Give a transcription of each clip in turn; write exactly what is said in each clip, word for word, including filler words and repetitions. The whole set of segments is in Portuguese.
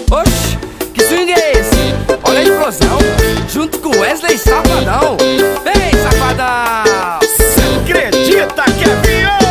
Oxi, que swing é esse? Olha a explosão, junto com Wesley Safadão. Vem, safadão! Cê acredita que é viol?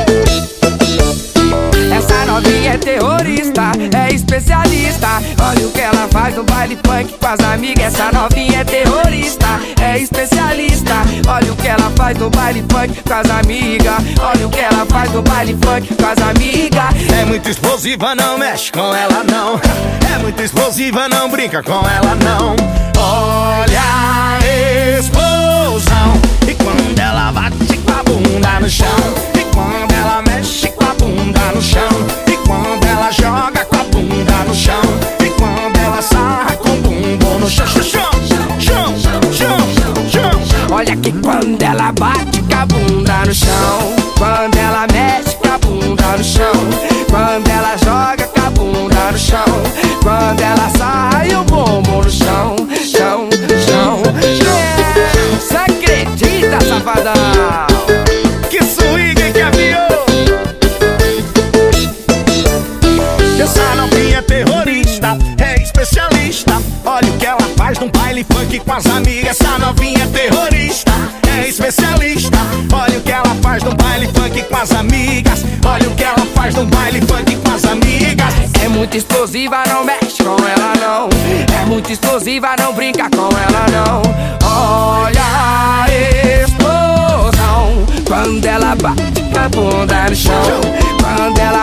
Essa novinha é terrorista, é especialista. Olha o que ela faz no baile funk com as amigas. Essa novinha é terrorista, é especialista. Olha o que ela faz no baile funk com as amigas. Olha o que ela faz no baile funk com as amigas. É muito explosiva, não mexe com ela não. É muito explosiva, não brinca com ela não. Olha a explosão. E quando ela bate com a bunda no chão. E quando ela mexe com a bunda no chão. E quando ela joga com a bunda no chão. E quando ela sarra com o bumbum no chão. Chão, chão, chão, chão. Olha que quando ela bate com a bunda no chão. Quando ela mexe com a bunda no chão. Quando ela joga com a bunda no chão. Quando ela sai o bumbum no chão. Chão, chão, chão. Cê acredita, safadão? Que swing que aviou. Essa novinha é terrorista, é especialista. Olha o que ela faz num baile funk com as amigas. Essa novinha é terrorista, é especialista. Olha o que ela faz num baile funk com as amigas. Olha o que ela faz num baile funk com as amigas. É muito explosiva, não mexe com ela não. É muito explosiva, não brinca com ela não. Olha a explosão. Quando ela bate com a bunda no chão. Quando ela